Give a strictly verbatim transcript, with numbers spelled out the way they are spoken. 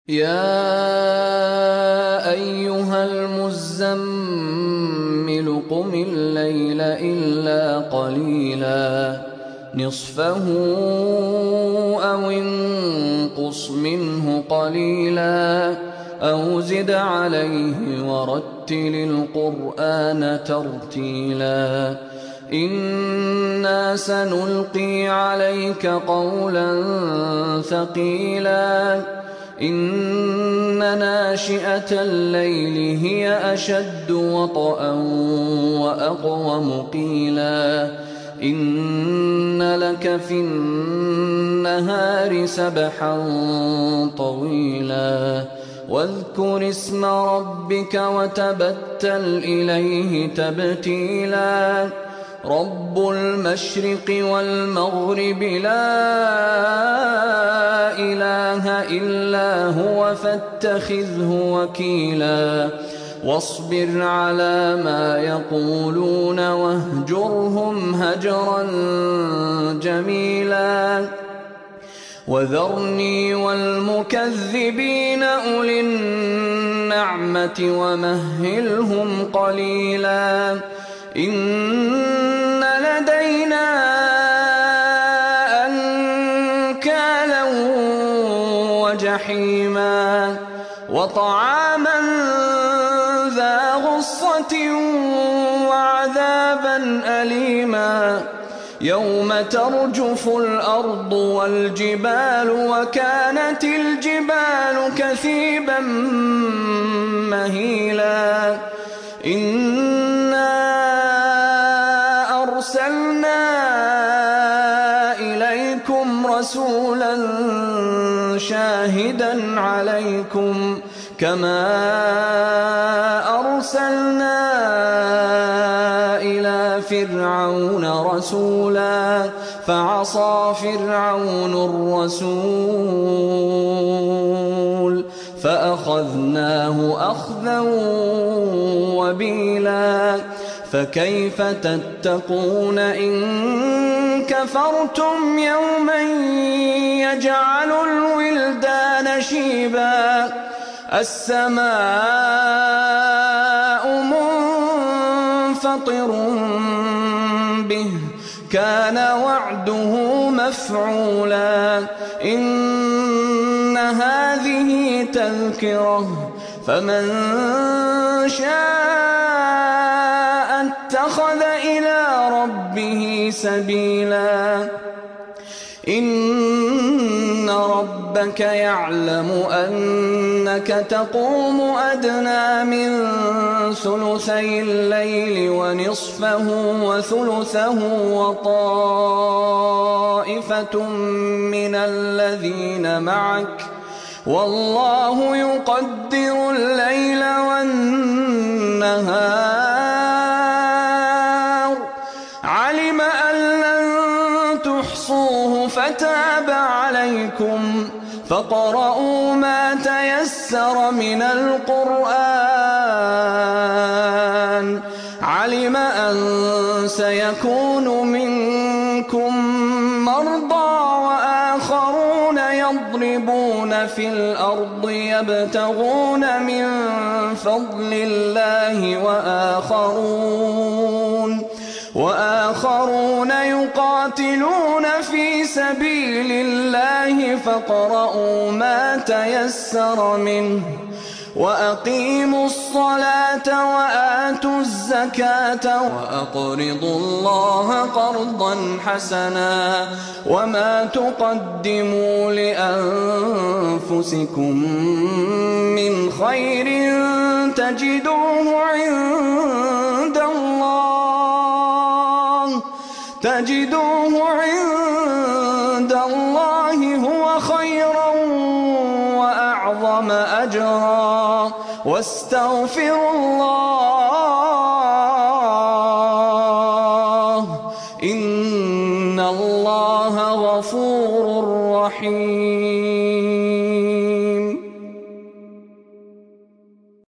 يا أيها المزمل قم الليل إلا قليلا نصفه أو انقص منه قليلا أو زد عليه ورتل القرآن ترتيلا إنا سنلقي عليك قولا ثقيلا إن ناشئة الليل هي أشد وطئا وأقوم قيلا إن لك في النهار سبحا طويلا واذكر اسم ربك وتبتل إليه تبتيلا رب المشرق والمغرب لا إله إلا هو فاتخذه وكيلا واصبر على ما يقولون واهجرهم هجرا جميلا وذرني والمكذبين أولي النعمة ومهلهم قليلا إن لدينا أنكالا وجحيما وطعاما ذا غصة وعذابا أليما يوم ترجف الأرض والجبال وكانت الجبال كثيبا مهيلا إنا أرسلنا إليكم رسولا شاهدا عليكم كما أرسلنا إلى فرعون رسولا فعصى فرعون الرسول فأخذناه أخذا وبيلا فكيف تتقون إن كفرتم يوما يجعل الولدان شيبا السماء منفطر به كان وعده مفعولا إن هذه تذكرة فمن شاء اتخذ إلى ربه سبيلا إن ربك يعلم أنك تقوم أدنى من ثلثي الليل ونصفه وثلثه وطائفة من الذين معك والله يقدر الليل والنهار علم أن لن تحصوه فتاب عليكم فاقرؤوا ما تيسر من القرآن علم أن سيكون منكم مرضى وآخرون يضربون في الأرض يبتغون من فضل الله وآخرون وآخرون يقاتلون في سبيل الله فاقرؤوا ما تيسر منه وأقيموا الصلاة وآتوا الزكاة وأقرضوا الله قرضا حسنا وما تقدموا لأنفسكم من خير تجدوه عند الله تجدوه عند الله هو خيرا وأعظم أجرا واستغفروا الله إن الله غفور رحيم.